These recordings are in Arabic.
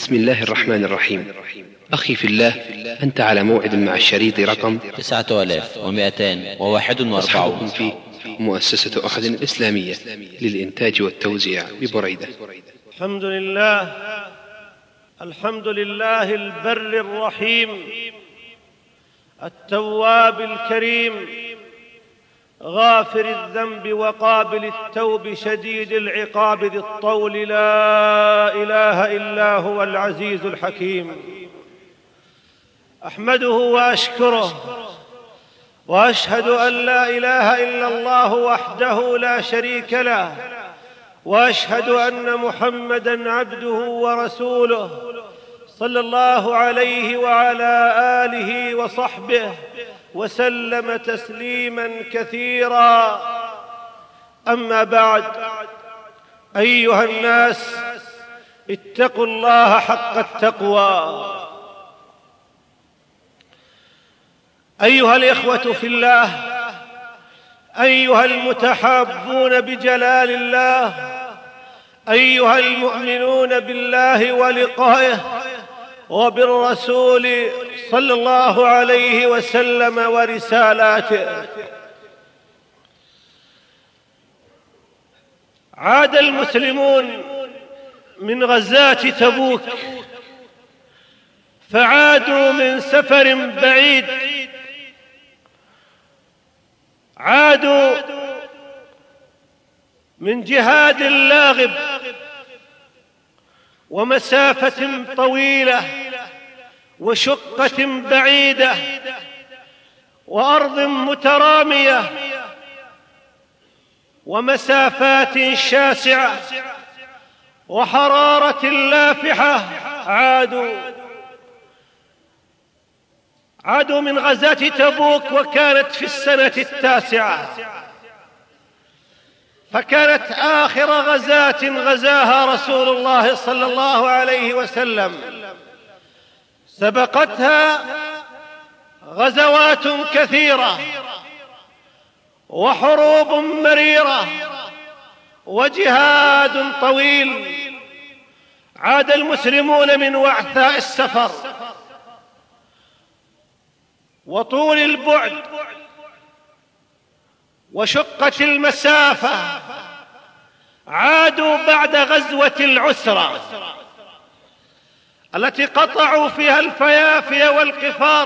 بسم الله الرحمن الرحيم. أخي في الله، أنت على موعد مع الشريط رقم 9241. أصحابكم في مؤسسة أحد الإسلامية للإنتاج والتوزيع ببريدة. الحمد لله البر الرحيم التواب الكريم غافر الذنب وقابل التوب شديد العقاب ذي الطول، لا إله إلا هو العزيز الحكيم. أحمده وأشكره وأشهد أن لا إله إلا الله وحده لا شريك له، وأشهد أن محمدًا عبده ورسوله صلى الله عليه وعلى آله وصحبه وسلم تسليماً كثيراً. أما بعد، أيها الناس، اتقوا الله حق التقوى. أيها الإخوة في الله، أيها المتحابون بجلال الله، أيها المؤمنون بالله ولقائه وبالرسول صلى الله عليه وسلم ورسالاته، عاد المسلمون من غزاة تبوك، فعادوا من سفر بعيد، عادوا من جهاد لاغب ومسافة طويلة وشقة بعيدة وأرض مترامية ومسافات شاسعة وحرارة لافحة. عادوا من غزاة تبوك، وكانت في السنة 9، فكانت آخر غزاة غزاها رسول الله صلى الله عليه وسلم. سبقتها غزوات كثيرة وحروب مريرة وجهاد طويل. عاد المسلمون من وعثاء السفر وطول البعد وشقة المسافة، عادوا بعد غزوة العسرة التي قطعوا فيها الفيافي والقفار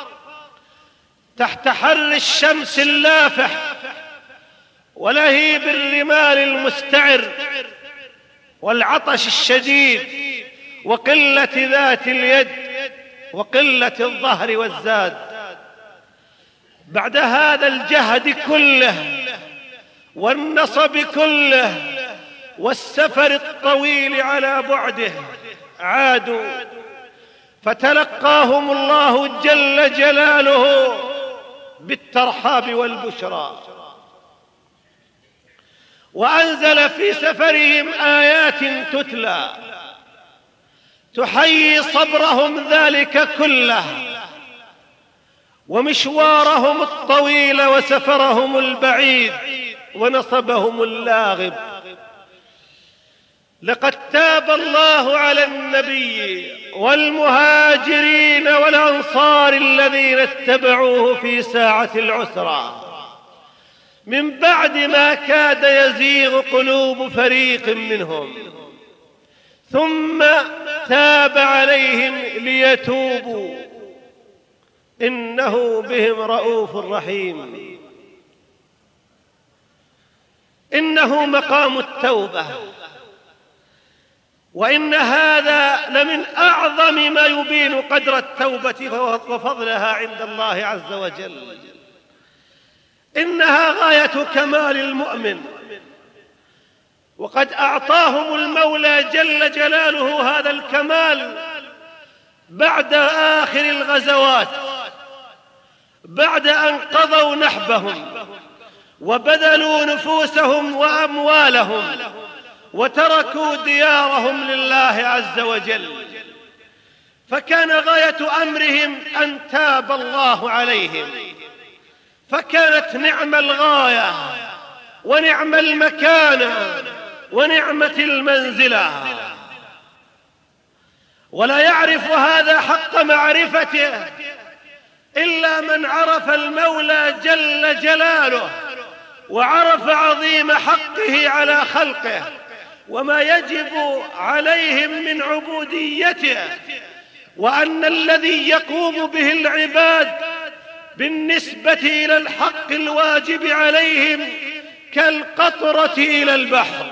تحت حر الشمس اللافح ولهيب الرمال المستعر والعطش الشديد وقلة ذات اليد وقلة الظهر والزاد. بعد هذا الجهد كله والنصب كله والسفر الطويل على بعده، عادوا فتلقاهم الله جل جلاله بالترحاب والبشرى، وأنزل في سفرهم آيات تتلى تحيي صبرهم ذلك كله ومشوارهم الطويل وسفرهم البعيد ونصبهم اللاغب. لقد تاب الله على النبي والمهاجرين والأنصار الذين اتبعوه في ساعة العسرة من بعد ما كاد يزيغ قلوب فريق منهم، ثم تاب عليهم ليتوبوا، إنه بهم رؤوف رحيم. إنه مقام التوبة، وإن هذا لمن أعظم ما يبين قدر التوبة وفضلها عند الله عز وجل. إنها غاية كمال المؤمن، وقد أعطاهم المولى جل جلاله هذا الكمال بعد آخر الغزوات، بعد أن قضوا نحبهم وبذلوا نفوسهم وأموالهم وتركوا ديارهم لله عز وجل، فكان غاية أمرهم أن تاب الله عليهم، فكانت نعم الغاية ونعم المكانة ونعمة المنزلة. ولا يعرف هذا حق معرفته إلا من عرف المولى جل جلاله وعرف عظيم حقه على خلقه وما يجب عليهم من عبوديته، وأن الذي يقوم به العباد بالنسبة إلى الحق الواجب عليهم كالقطرة إلى البحر.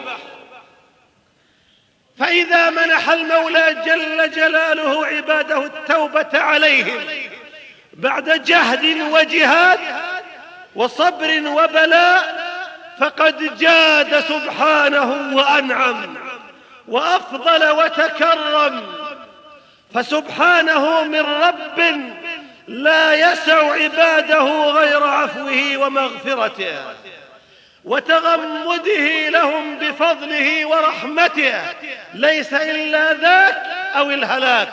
فإذا منح المولى جل جلاله عباده التوبة عليهم بعد جهد وجهاد وصبر وبلاء فقد جاد سبحانه وأنعم وأفضل وتكرم، فسبحانه من رب لا يسع عباده غير عفوه ومغفرته وتغمده لهم بفضله ورحمته، ليس إلا ذاك أو الهلاك.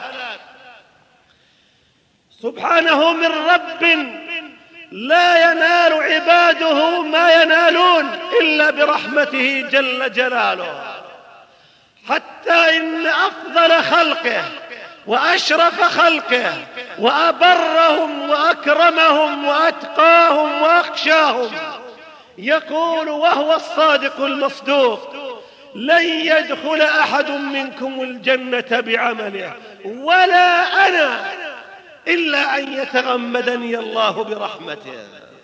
سبحانه من رب لا ينال عباده ما ينالون إلا برحمته جل جلاله، حتى إن أفضل خلقه وأشرف خلقه وأبرهم وأكرمهم وأتقاهم وأخشاهم يقول وهو الصادق المصدوق: لن يدخل أحد منكم الجنة بعمله ولا أنا إلا أن يتغمدني الله برحمته.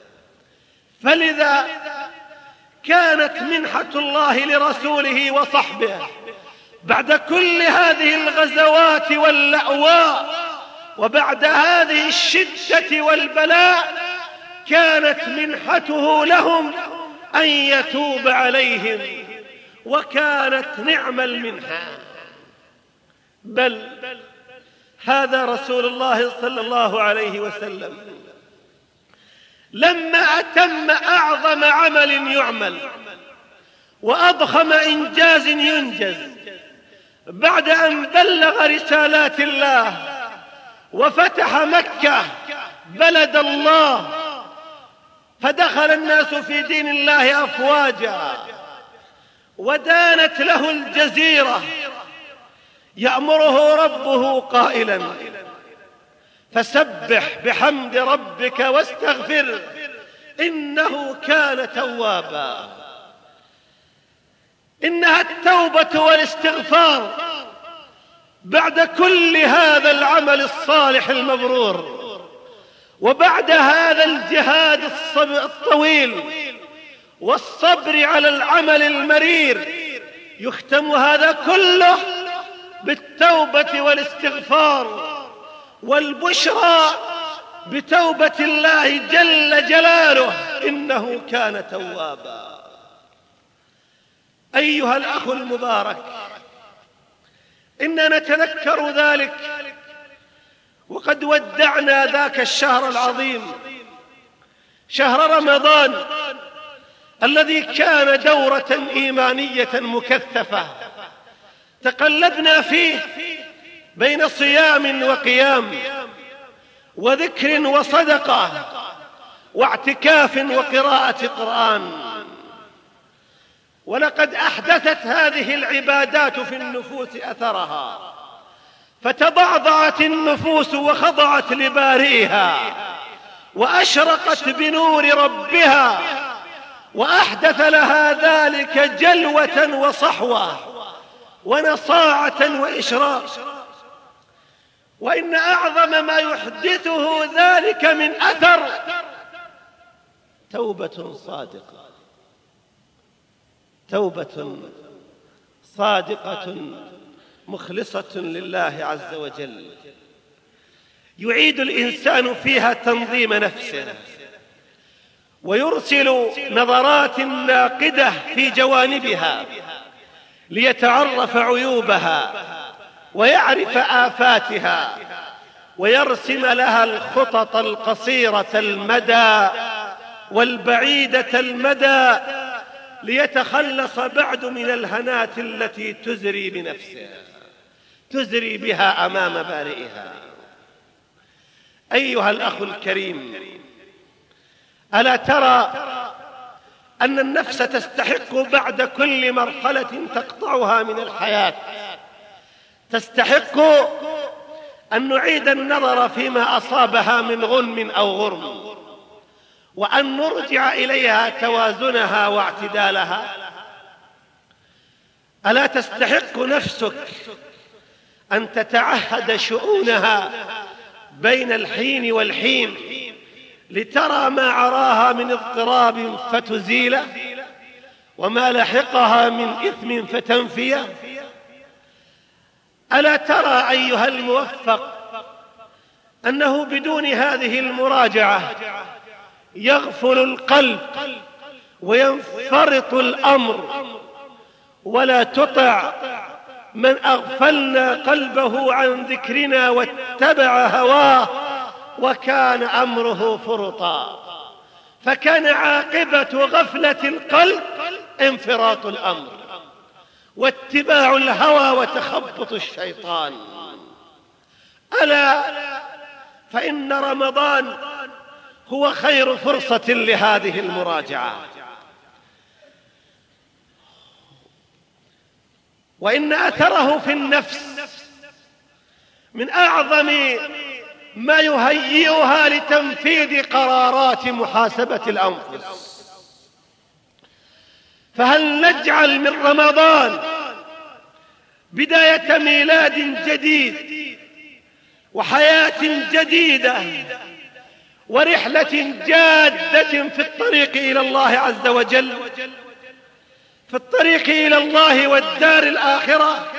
فلذا كانت منحة الله لرسوله وصحبه بعد كل هذه الغزوات واللأواء وبعد هذه الشدة والبلاء، كانت منحته لهم أن يتوب عليهم، وكانت نعم المنحة. بل هذا رسول الله صلى الله عليه وسلم لما أتم أعظم عمل يعمل وأضخم إنجاز ينجز بعد أن بلغ رسالات الله وفتح مكة بلد الله فدخل الناس في دين الله أفواجا ودانت له الجزيرة، يأمره ربه قائلا: فسبح بحمد ربك واستغفر إنه كان توابا. إنها التوبة والاستغفار بعد كل هذا العمل الصالح المبرور وبعد هذا الجهاد الطويل والصبر على العمل المرير، يختم هذا كله بالتوبة والاستغفار والبشرى بتوبة الله جل جلاله إنه كان توابا. أيها الأخ المبارك، إننا نتذكر ذلك وقد ودعنا ذاك الشهر العظيم، شهر رمضان الذي كان دورة إيمانية مكثفة تقلبنا فيه بين صيام وقيام وذكر وصدقة واعتكاف وقراءة قرآن. ولقد أحدثت هذه العبادات في النفوس أثرها، فتضعضعت النفوس وخضعت لبارئها وأشرقت بنور ربها، وأحدث لها ذلك جلوة وصحوة ونصاعة وإشراق. وإن أعظم ما يحدثه ذلك من أثر توبة صادقة، توبة صادقة مخلصة لله عز وجل، يعيد الإنسان فيها تنظيم نفسه ويرسل نظرات ناقدة في جوانبها ليتعرف عيوبها ويعرف آفاتها ويرسم لها الخطط القصيرة المدى والبعيدة المدى ليتخلص بعد من الهنات التي تزري بنفسها، تزري بها أمام بارئها. أيها الأخ الكريم، ألا ترى أن النفس تستحق بعد كل مرحلة تقطعها من الحياة، تستحق أن نعيد النظر فيما أصابها من غنم أو غرم، وأن نرجع إليها توازنها واعتدالها. ألا تستحق نفسك أن تتعهد شؤونها بين الحين والحين لترى ما عراها من اضطراب فتزيله، وما لحقها من إثم فتنفيه؟ ألا ترى أيها الموفق أنه بدون هذه المراجعة يغفل القلب وينفرط الأمر، ولا تطع من أغفلنا قلبه عن ذكرنا واتبع هواه وكان أمره فرطا. فكان عاقبة غفلة القلب انفراط الأمر واتباع الهوى وتخبط الشيطان. ألا فإن رمضان هو خير فرصة لهذه المراجعة، وإن أثره في النفس من أعظم ما يهيئها لتنفيذ قرارات محاسبة الأنفس. فهل نجعل من رمضان بداية ميلاد جديد وحياة جديدة ورحلة جادة في الطريق إلى الله عز وجل، في الطريق إلى الله والدار الآخرة؟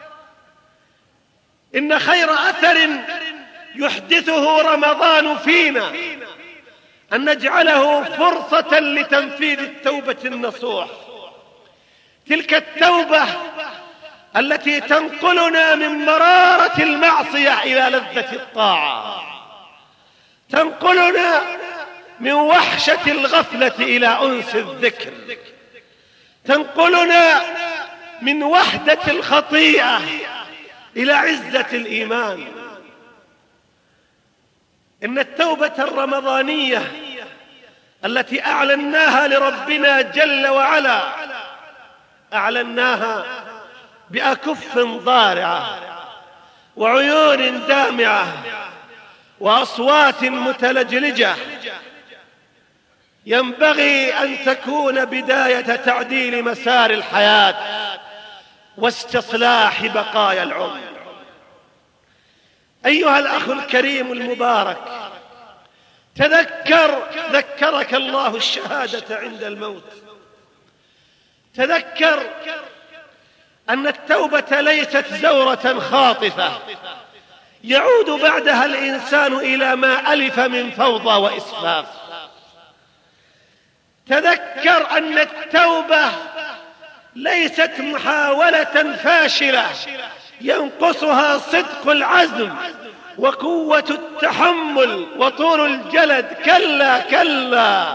إن خير أثر يحدثه رمضان فينا أن نجعله فرصة لتنفيذ التوبة النصوح، تلك التوبة التي تنقلنا من مرارة المعصية إلى لذة الطاعة، تنقلنا من وحشة الغفلة إلى أنس الذكر، تنقلنا من وحدة الخطيئة إلى عزة الإيمان. إن التوبة الرمضانية التي أعلناها لربنا جل وعلا أعلناها بأكف ضارعة وعيون دامعة وأصوات متلجلجة، ينبغي أن تكون بداية تعديل مسار الحياة واستصلاح بقايا العمر. أيها الأخ الكريم المبارك، ذكرك الله الشهادة عند الموت. تذكر أن التوبة ليست زورة خاطفة يعود بعدها الإنسان إلى ما ألف من فوضى وإسفاف. تذكر أن التوبة ليست محاولة فاشلة ينقصها صدق العزم وقوة التحمل وطول الجلد، كلا كلا،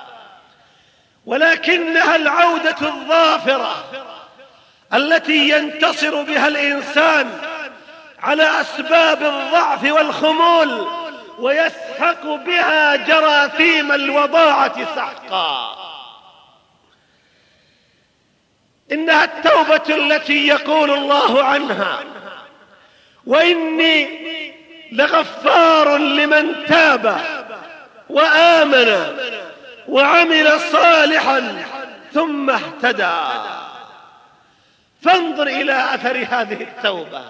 ولكنها العودة الظافرة التي ينتصر بها الإنسان على أسباب الضعف والخمول ويسحق بها جراثيم الوضاعة سحقا. إنها التوبة التي يقول الله عنها: وإني لغفار لمن تاب وآمن وعمل صالحا ثم اهتدى. فانظر إلى أثر هذه التوبة.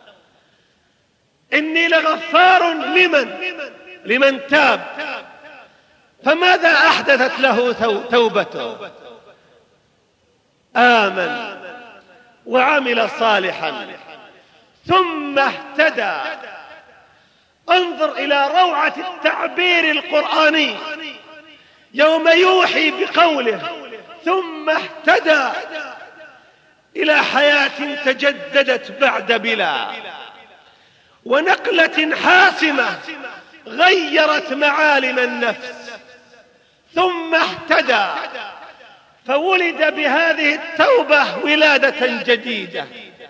إني لغفار لمن تاب، فماذا أحدثت له توبته؟ آمن وعمل صالحا ثم اهتدى. انظر إلى روعة التعبير القرآني يوم يوحي بقوله ثم اهتدى إلى حياة تجددت بعد بلا، ونقلة حاسمة غيرت معالم النفس. ثم اهتدى، فولد بهذه التوبة ولادة جديدة،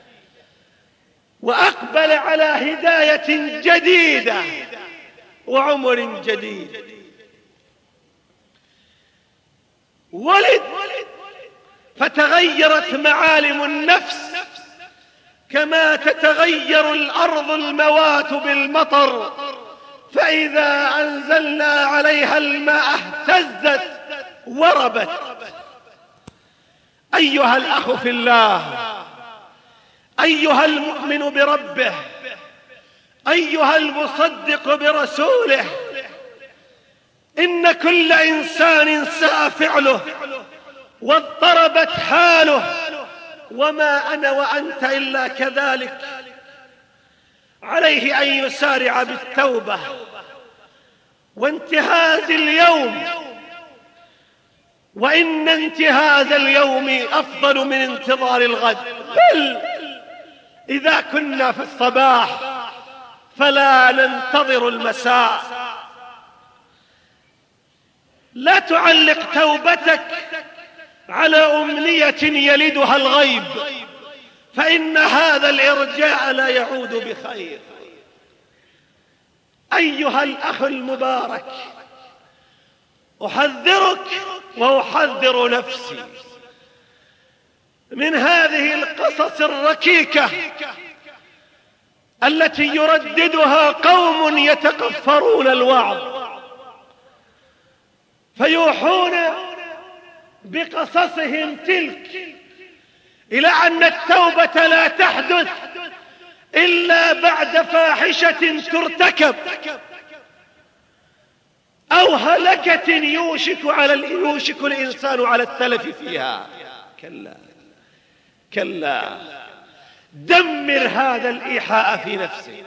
وأقبل على هداية جديدة وعمر جديد. ولد فتغيرت معالم النفس كما تتغير الأرض الموات بالمطر، فإذا أنزلنا عليها الماء اهتزت وربت. أيها الأخ في الله، أيها المؤمن بربه، أيها المصدق برسوله، إن كل إنسان ساء فعله واضطربت حاله، وما أنا وأنت إلا كذلك. عليه أن يسارع بالتوبة وانتهاز اليوم، وإن انتهاز اليوم أفضل من انتظار الغد. بل إذا كنا في الصباح فلا ننتظر المساء. لا تعلق توبتك على أمنية يلدها الغيب، فإن هذا الإرجاء لا يعود بخير. أيها الأخ المبارك، أحذرك وأحذر نفسي من هذه القصص الركيكة التي يرددها قوم يتكفرون الوعظ، فيوحون بقصصهم تلك إلى أن التوبة لا تحدث إلا بعد فاحشة ترتكب أو هلكة يوشك الإنسان على التلف فيها. كلا كلا، دمر هذا الإيحاء في نفسك،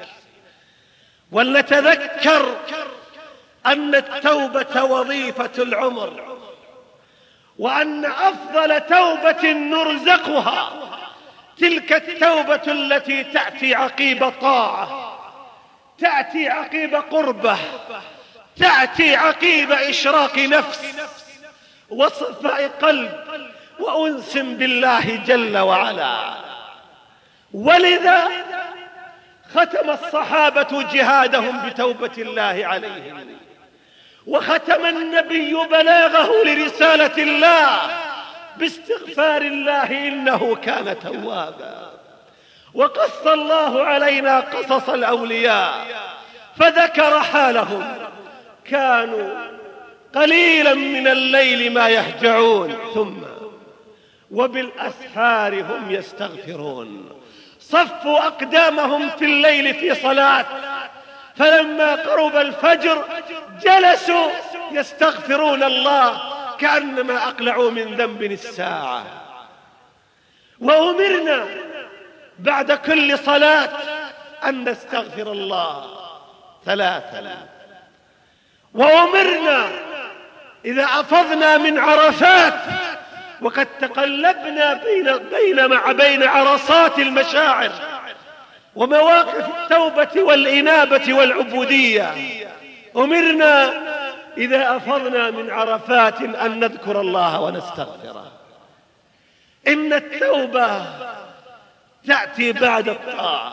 ولنتذكر أن التوبة وظيفة العمر، وأن أفضل توبة نرزقها تلك التوبة التي تأتي عقيب طاعة، تأتي عقيب قربة، تأتي عقيب إشراق نفس وصفاء قلب وأنس بالله جل وعلا. ولذا ختم الصحابة جهادهم بتوبة الله عليهم، وختم النبي بلاغه لرسالة الله باستغفار الله إنه كان توابا. وقص الله علينا قصص الأولياء فذكر حالهم، كانوا قليلا من الليل ما يهجعون ثم وبالأسحار هم يستغفرون. صفوا أقدامهم في الليل في صلاة، فلما قرب الفجر جلسوا يستغفرون الله كأنما أقلعوا من ذنب الساعة. وأمرنا بعد كل صلاة أن نستغفر الله 3. وأمرنا إذا أفضنا من عرفات، وقد تقلبنا بين عرصات المشاعر ومواقف التوبة والإنابة والعبودية، أمرنا إذا أفضنا من عرفات أن نذكر الله ونستغفره. إن التوبة تأتي بعد الطاعة،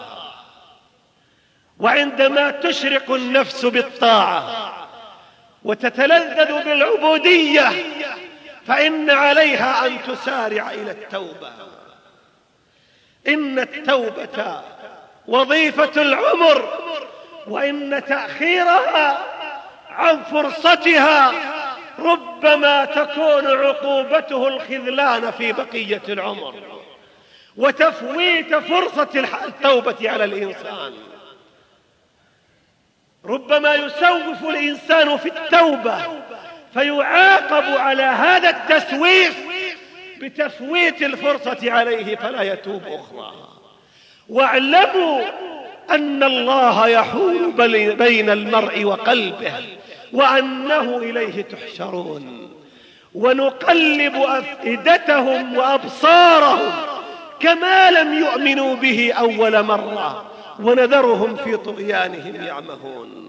وعندما تشرق النفس بالطاعة وتتلذذ بالعبودية فإن عليها أن تسارع إلى التوبة. إن التوبة وظيفة العمر، وإن تأخيرها عن فرصتها ربما تكون عقوبته الخذلان في بقية العمر وتفويت فرصة التوبة على الإنسان. ربما يسوف الإنسان في التوبة فيعاقب على هذا التسويف بتفويت الفرصة عليه فلا يتوب أخرى. واعلموا أن الله يحول بين المرء وقلبه وأنه إليه تحشرون. ونقلب أفئدتهم وأبصارهم كما لم يؤمنوا به أول مرة ونذرهم في طغيانهم يعمهون.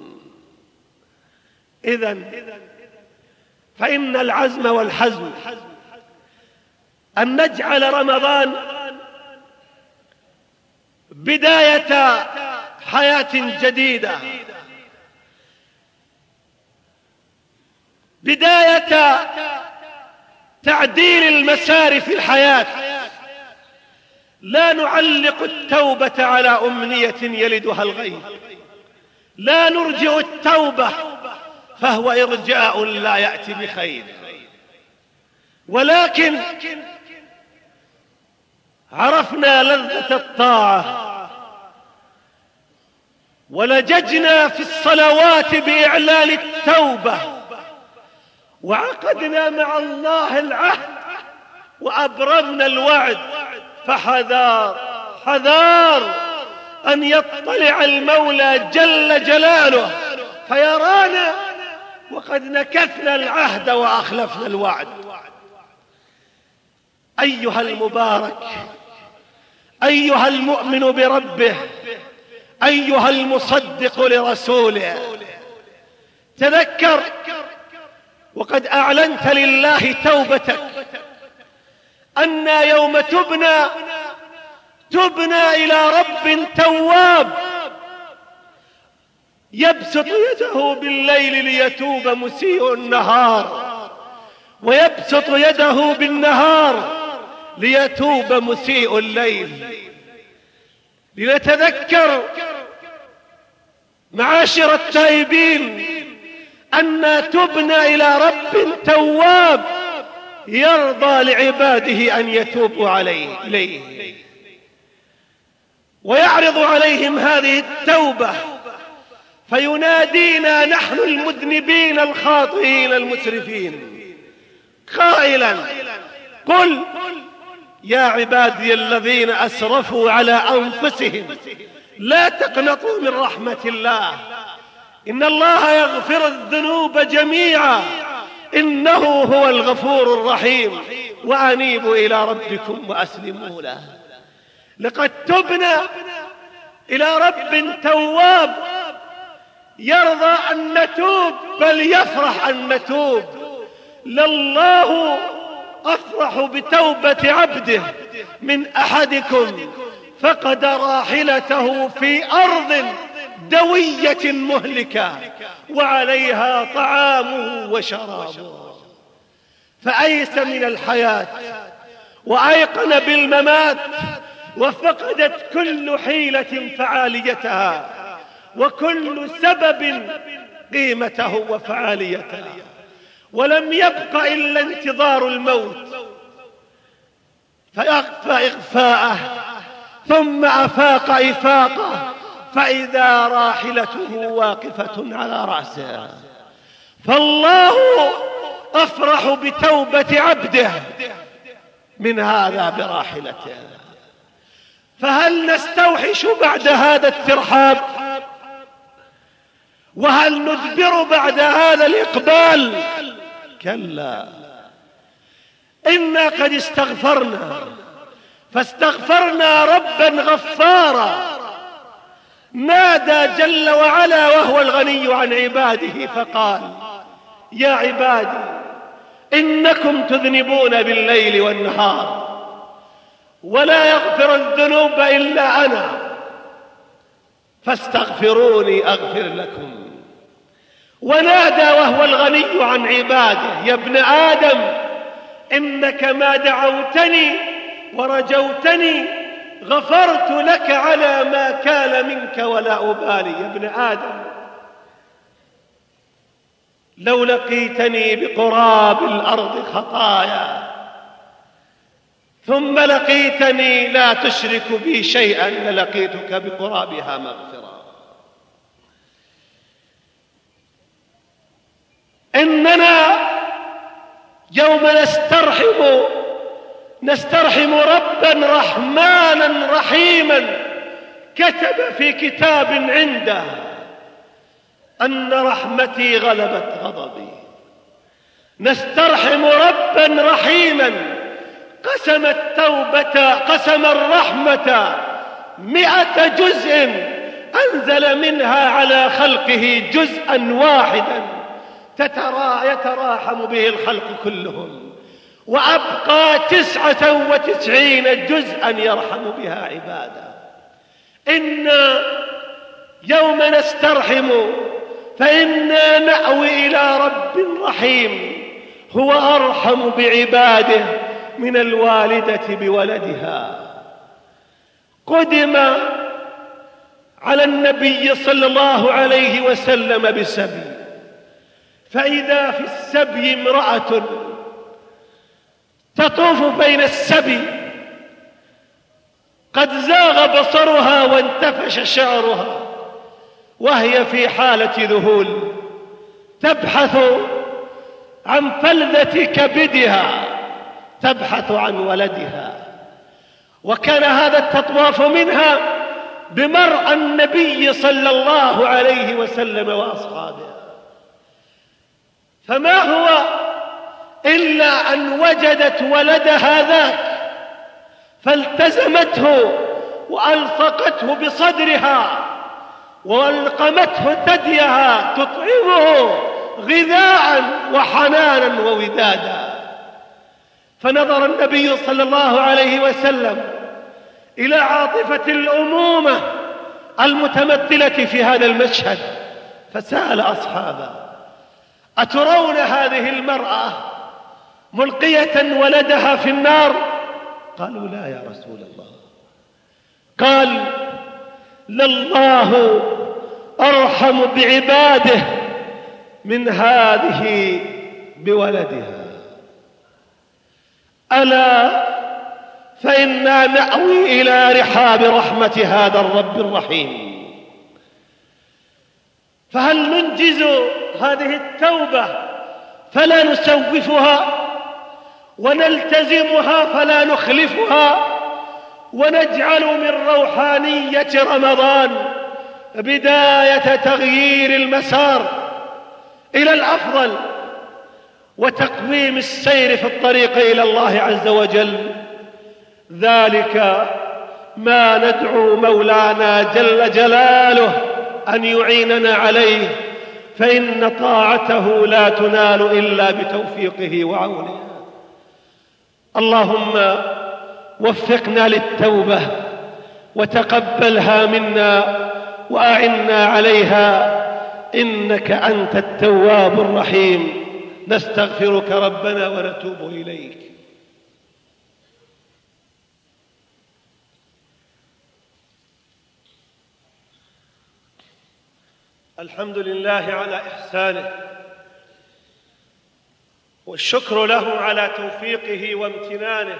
إذن فإن العزم والحزم أن نجعل رمضان بداية حياة جديدة، بداية تعديل المسار في الحياة، لا نعلق التوبة على أمنية يلدها الغيب، لا نرجع التوبة فهو إرجاء لا يأتي بخير، ولكن عرفنا لذة الطاعة ولججنا في الصلوات بإعلان التوبة، وعقدنا مع الله العهد وأبرمنا الوعد، فحذار حذار أن يطلع المولى جل جلاله فيرانا وقد نكثنا العهد وأخلفنا الوعد. أيها المبارك، أيها المؤمن بربه، أيها المصدق لرسوله، تذكر وقد أعلنت لله توبتك أن يوم تبنى إلى رب تواب يبسط يده بالليل ليتوب مسيء النهار، ويبسط يده بالنهار ليتوب مسيء الليل. لنتذكر معاشر التائبين أن تبنى إلى رب تواب يرضى لعباده أن يتوبوا إليه ويعرض عليهم هذه التوبة، فينادينا نحن المذنبين الخاطئين المسرفين قائلا: قل يا عبادي الذين أسرفوا على أنفسهم لا تقنطوا من رحمة الله إن الله يغفر الذنوب جميعا إنه هو الغفور الرحيم وأنيبوا إلى ربكم وأسلموا له. لقد تبنا إلى رب تواب يرضى أن نتوب بل يفرح أن نتوب. لله أفرح بتوبة عبده من أحدكم فقد راحلته في أرض دوية مهلكة وعليها طعامه وشرابه، فأيس من الحياة وأيقن بالممات، وفقدت كل حيلة فعاليتها وكل سبب قيمته وفعاليته، ولم يبق إلا انتظار الموت فأغفى إغفاءه ثم أفاق إفاقه فإذا راحلته واقفة على رأسه. فالله أفرح بتوبة عبده من هذا براحلته. فهل نستوحش بعد هذا الترحاب؟ وهل ندبر بعد هذا الإقبال؟ كلا، إنا قد استغفرنا فاستغفرنا ربا غفارا نادى جل وعلا وهو الغني عن عباده فقال: يا عبادي إنكم تذنبون بالليل والنهار ولا يغفر الذنوب إلا أنا فاستغفروني أغفر لكم. ونادى وهو الغني عن عباده: يا ابن آدم إنك ما دعوتني ورجوتني غفرت لك على ما كان منك ولا أبالي. يا ابن آدم لو لقيتني بقراب الأرض خطايا ثم لقيتني لا تشرك بي شيئا للقيتك بقرابها مغفرة. إننا يوم نسترحم ربا رحمانا رحيما كتب في كتاب عنده أن رحمتي غلبت غضبي. نسترحم ربا رحيما قسم الرحمة 100 جزء أنزل منها على خلقه جزءا واحدا يتراحم به الخلق كلهم، وأبقى 99 جزءا يرحم بها عباده. إنا يوم نسترحم فإنا نأوي إلى رب رحيم هو أرحم بعباده من الوالدة بولدها. قدم على النبي صلى الله عليه وسلم بسبي، فإذا في السبي امرأة تطوف بين السبي قد زاغ بصرها وانتفش شعرها، وهي في حالة ذهول تبحث عن فلذة كبدها، تبحث عن ولدها. وكان هذا التطواف منها بمرأى النبي صلى الله عليه وسلم وأصحابه، فما هو إلا أن وجدت ولدها ذاك فالتزمته وألصقته بصدرها وألقمته ثديها تطعمه غذاء وحنانا وودادا. فنظر النبي صلى الله عليه وسلم إلى عاطفة الأمومة المتمثلة في هذا المشهد، فسأل أصحابه: أترون هذه المرأة ملقية ولدها في النار؟ قالوا: لا يا رسول الله. قال: لله أرحم بعباده من هذه بولدها، ألا فإنا نأوي إلى رحاب رحمة هذا الرب الرحيم. فهل ننجز هذه التوبة فلا نسوفها، ونلتزمها فلا نخلفها، ونجعل من روحانية رمضان بداية تغيير المسار إلى الأفضل وتقويم السير في الطريق إلى الله عز وجل؟ ذلك ما ندعو مولانا جل جلاله أن يعيننا عليه، فإن طاعته لا تنال إلا بتوفيقه وعونه. اللهم وفقنا للتوبة وتقبلها منا وأعنا عليها، إنك أنت التواب الرحيم. نستغفرك ربنا ونتوب إليك. الحمد لله على إحسانه، والشكر له على توفيقه وامتنانه،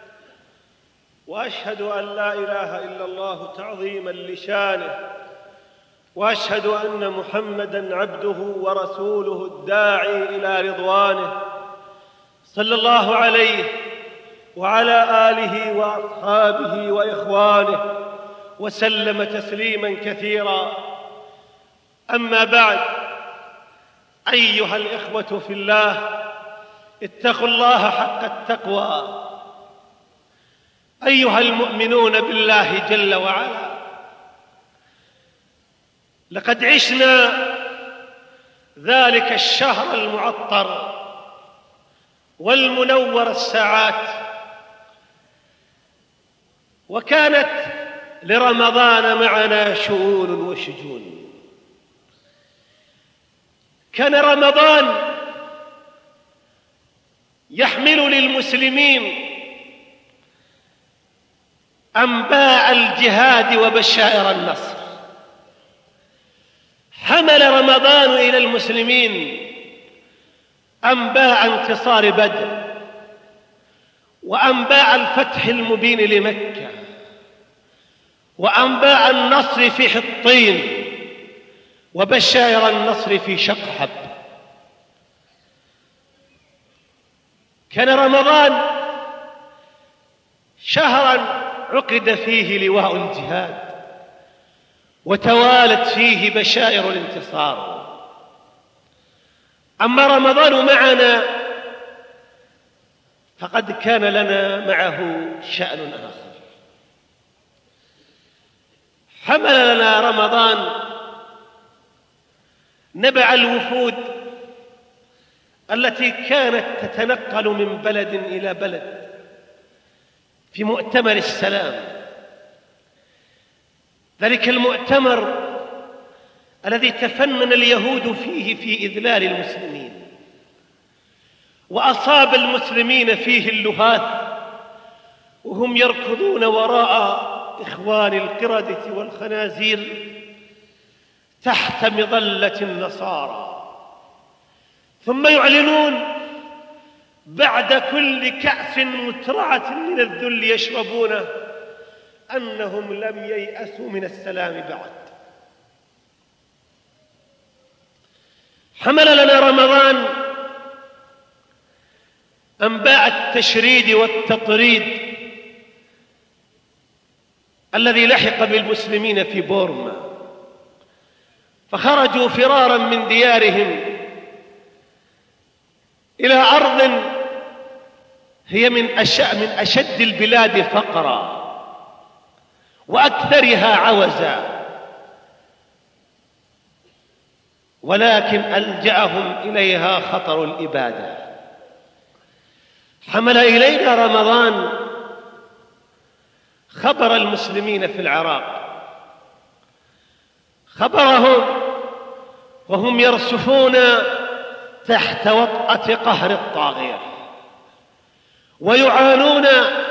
وأشهد أن لا إله إلا الله تعظيما لشانه، وأشهد أن محمدًا عبده ورسوله الداعي إلى رضوانه، صلى الله عليه وعلى آله وأصحابه وإخوانه وسلم تسليماً كثيراً. أما بعد، أيها الإخوة في الله، اتقوا الله حق التقوى. أيها المؤمنون بالله جل وعلا، لقد عشنا ذلك الشهر المعطر والمنور الساعات، وكانت لرمضان معنا شؤون وشجون. كان رمضان يحمل للمسلمين أنباء الجهاد وبشائر النصر. حمل رمضان إلى المسلمين أنباء انتصار بدر، وأنباء الفتح المبين لمكة، وأنباء النصر في حطين، وبشائر النصر في شقحب. كان رمضان شهراً عقد فيه لواء الجهاد، وتوالت فيه بشائر الانتصار. أما رمضان معنا فقد كان لنا معه شأن آخر. حمل لنا رمضان نبع الوفود التي كانت تتنقل من بلد إلى بلد في مؤتمر السلام، ذلك المؤتمر الذي تفنن اليهود فيه في إذلال المسلمين، وأصاب المسلمين فيه اللهاث وهم يركضون وراء إخوان القردة والخنازير تحت مظلة النصارى، ثم يعلنون بعد كل كأس مترعة من الذل يشربونه أنهم لم ييأسوا من السلام بعد. حمل لنا رمضان أنباء التشريد والتطريد الذي لحق بالمسلمين في بورما، فخرجوا فرارا من ديارهم إلى أرض هي من أشد البلاد فقرا وأكثرها عوزا، ولكن ألجأهم إليها خطر الإبادة. حمل إلينا رمضان خبر المسلمين في العراق، خبرهم وهم يرسفون تحت وطأة قهر الطاغية ويعانون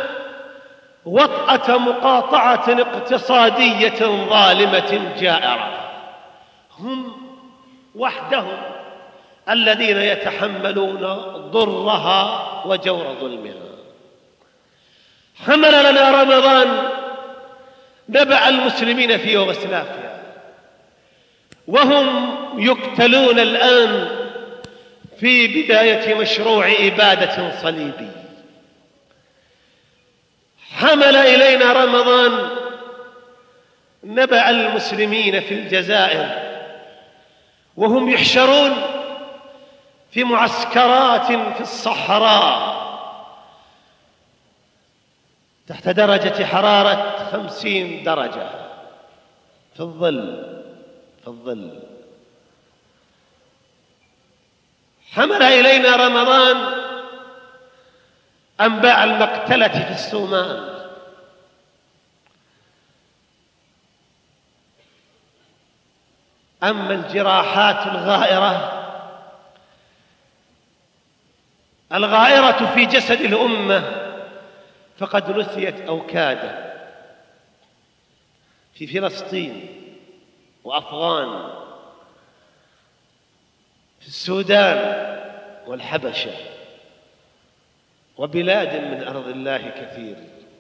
وطأة مقاطعة اقتصادية ظالمة جائرة. هم وحدهم الذين يتحملون ضرها وجور ظلمها. حمل لنا رمضان نبأ المسلمين في يوغوسلافيا وهم يقتلون الآن في بداية مشروع إبادة صليبي. حمل إلينا رمضان نبأ المسلمين في الجزائر وهم يحشرون في معسكرات في الصحراء تحت درجة حرارة 50 درجة في الظل. حمل إلينا رمضان أنباء المقتلة في الصومال. أما الجراحات الغائرة في جسد الأمة فقد نسيت أو كاد في فلسطين وأفغان، في السودان والحبشة وبلاد من أرض الله كثير.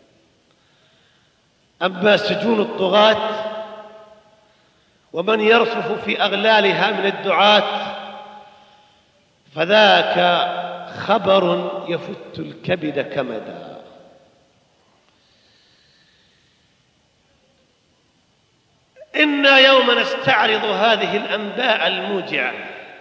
أما سجون الطغاة ومن يرصف في أغلالها من الدعاة فذاك خبر يفت الكبد كمدا. إنا يوم نستعرض هذه الأنباء الموجعة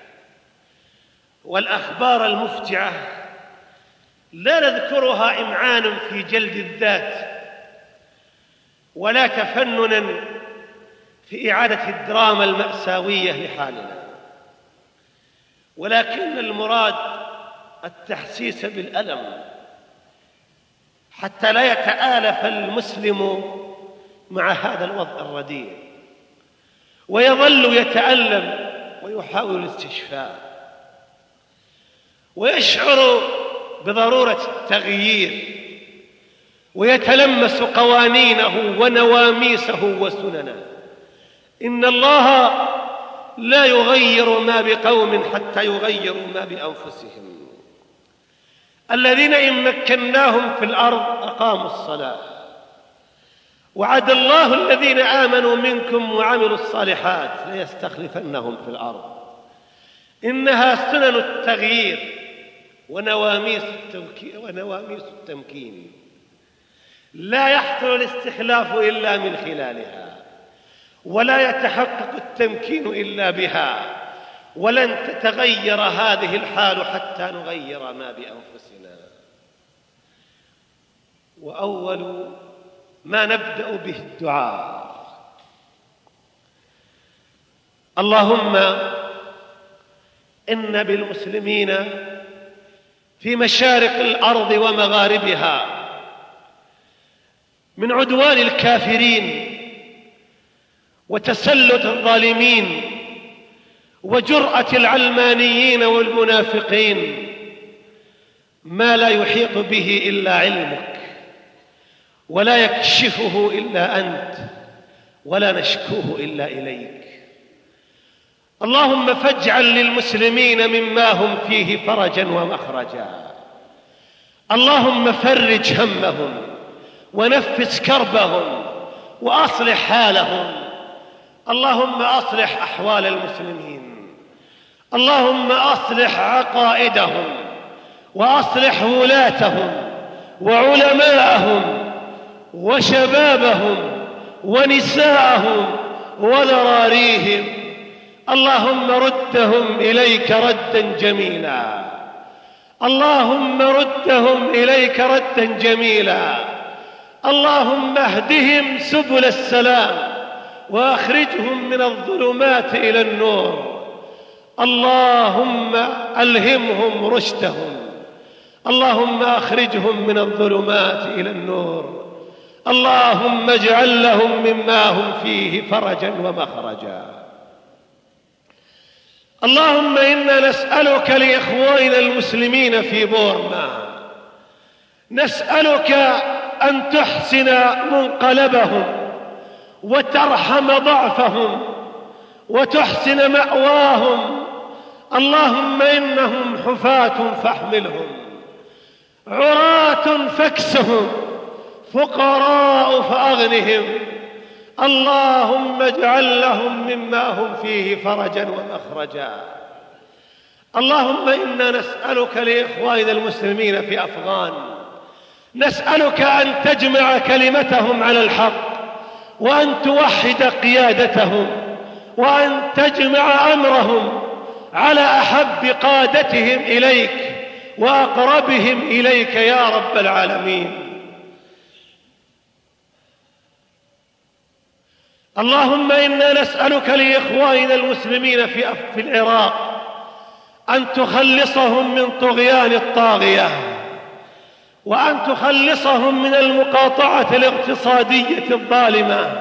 والأخبار المفجعة لا نذكرها إمعانا في جلد الذات ولا تفننا في إعادة الدراما المأساوية لحالنا، ولكن المراد التحسيس بالألم حتى لا يتآلف المسلم مع هذا الوضع الرديء ويظل يتألم ويحاول الاستشفاء ويشعر بضرورة التغيير ويتلمس قوانينه ونواميسه وسننه. إن الله لا يغير ما بقوم حتى يغيروا ما بأنفسهم. الذين إن مكناهم في الأرض أقاموا الصلاة، وعد الله الذين آمنوا منكم وعملوا الصالحات ليستخلفنهم في الأرض. إنها سنن التغيير ونواميس التمكين، لا يحصل الاستخلاف إلا من خلالها، ولا يتحقق التمكين إلا بها، ولن تتغير هذه الحال حتى نغير ما بأنفسنا. وأول ما نبدأ به الدعاء. اللهم إن بالمسلمين في مشارق الأرض ومغاربها من عدوان الكافرين وتسلط الظالمين وجرأة العلمانيين والمنافقين ما لا يحيط به إلا علمك، ولا يكشفه إلا أنت، ولا نشكوه إلا إليك. اللهم فاجعل للمسلمين مما هم فيه فرجا ومخرجا. اللهم فرج همهم ونفس كربهم وأصلح حالهم. اللهم أصلح أحوال المسلمين. اللهم أصلح عقائدهم وأصلح ولاتهم وعلماءهم وشبابهم ونساءهم وذراريهم. اللهم ردهم إليك ردا جميلا. اللهم ردهم إليك ردا جميلا. اللهم اهدهم سبل السلام وأخرجهم من الظلمات إلى النور. اللهم ألهمهم رشدهم. اللهم أخرجهم من الظلمات إلى النور. اللهم اجعل لهم مما هم فيه فرجا ومخرجا. اللهم إنا نسألك لإخواننا المسلمين في بورما، نسألك أن تحسن منقلبهم وترحم ضعفهم وتحسن مأواهم. اللهم إنهم حفاة فاحملهم، عراة فاكسهم، فقراء فأغنهم. اللهم اجعل لهم مما هم فيه فرجا ومخرجا. اللهم إنا نسألك لإخواننا المسلمين في أفغان، نسألك أن تجمع كلمتهم على الحق، وأن توحد قيادتهم، وأن تجمع أمرهم على أحب قادتهم إليك وأقربهم إليك يا رب العالمين. اللهم إنا نسألك لإخواننا المسلمين في العراق أن تخلصهم من طغيان الطاغية، وأن تخلصهم من المقاطعة الاقتصادية الظالمة،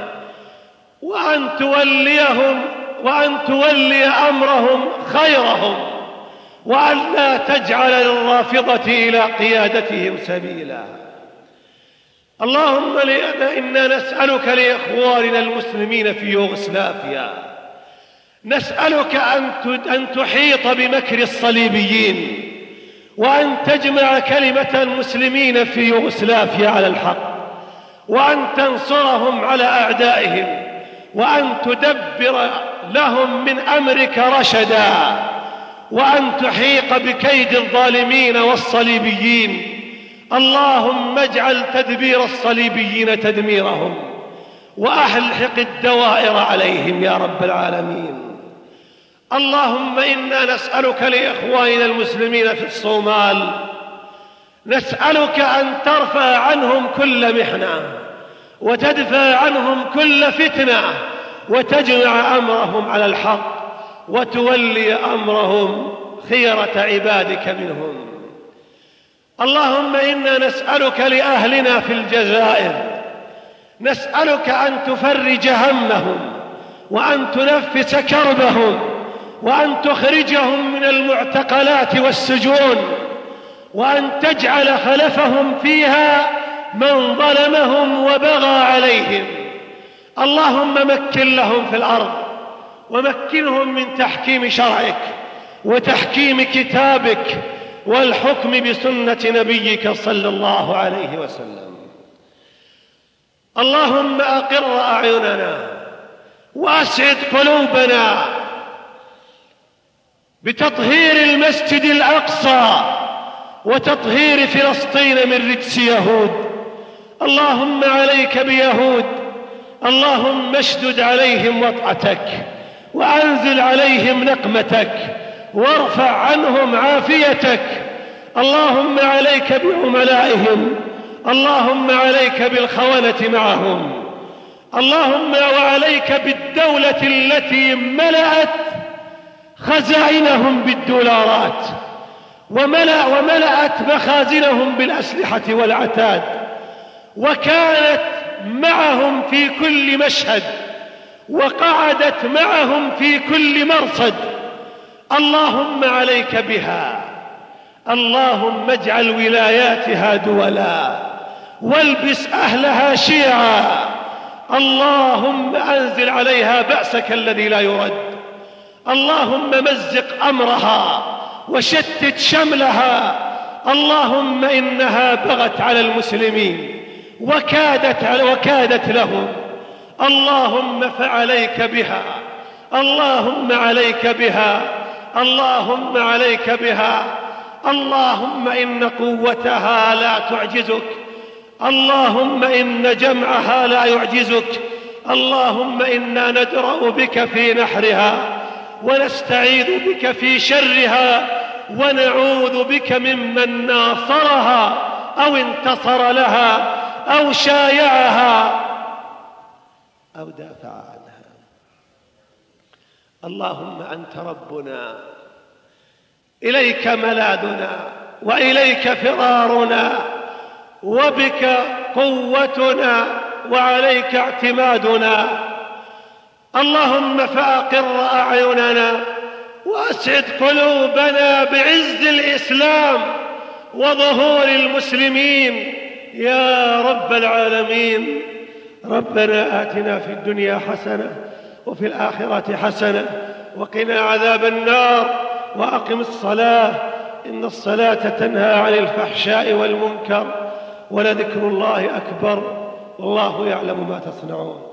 وأن تولي أمرهم خيرهم، وأن لا تجعل للرافضة إلى قيادتهم سبيلا. اللهم إنا نسألك لإخواننا المسلمين في يوغوسلافيا، نسألك أن تحيط بمكر الصليبيين، وأن تجمع كلمة المسلمين في يوغوسلافيا على الحق، وأن تنصرهم على أعدائهم، وأن تدبر لهم من أمرك رشدا، وأن تحيق بكيد الظالمين والصليبيين. اللهم اجعل تدبير الصليبيين تدميرهم، وألحق الدوائر عليهم يا رب العالمين. اللهم إنا نسألك لإخواننا المسلمين في الصومال، نسألك أن ترفع عنهم كل محنة، وتدفع عنهم كل فتنة، وتجمع أمرهم على الحق، وتولي أمرهم خيرة عبادك منهم. اللهم إنا نسألك لأهلنا في الجزائر، نسألك أن تفرج همهم، وأن تنفس كربهم، وأن تخرجهم من المعتقلات والسجون، وأن تجعل خلفهم فيها من ظلمهم وبغى عليهم. اللهم مكن لهم في الأرض، ومكنهم من تحكيم شرعك وتحكيم كتابك والحكم بسنة نبيك صلى الله عليه وسلم. اللهم أقر أعيننا وأسعد قلوبنا بتطهير المسجد الأقصى وتطهير فلسطين من رجس يهود. اللهم عليك بيهود، اللهم اشدد عليهم وطأتك، وأنزل عليهم نقمتك، وارفع عنهم عافيتك. اللهم عليك بعملائهم، اللهم عليك بالخونة معهم، اللهم وعليك بالدولة التي ملأت خزائنهم بالدولارات، وملأت مخازنهم بالأسلحة والعتاد، وكانت معهم في كل مشهد، وقعدت معهم في كل مرصد. اللهم عليك بها، اللهم اجعل ولاياتها دولا، والبس أهلها شيعا. اللهم أنزل عليها بأسك الذي لا يرد. اللهم مزق أمرها وشتت شملها. اللهم إنها بغت على المسلمين وكادت لهم. اللهم فعليك بها، اللهم عليك بها، اللهم عليك بها. اللهم إن قوتها لا تعجزك، اللهم إن جمعها لا يعجزك. اللهم إنا ندرأ بك في نحرها ونستعيذ بك في شرها ونعوذ بك ممن ناصرها أو انتصر لها أو شايعها أو دافع عنها. اللهم أنت ربنا، إليك ملاذنا وإليك فرارنا، وبك قوتنا وعليك اعتمادنا. اللهم فأقر أعيننا وأسعد قلوبنا بعز الإسلام وظهور المسلمين يا رب العالمين. ربنا آتنا في الدنيا حسنة وفي الآخرة حسنة وقنا عذاب النار، وأقم الصلاة إن الصلاة تنهى عن الفحشاء والمنكر، ولذكر الله أكبر والله يعلم ما تصنعون.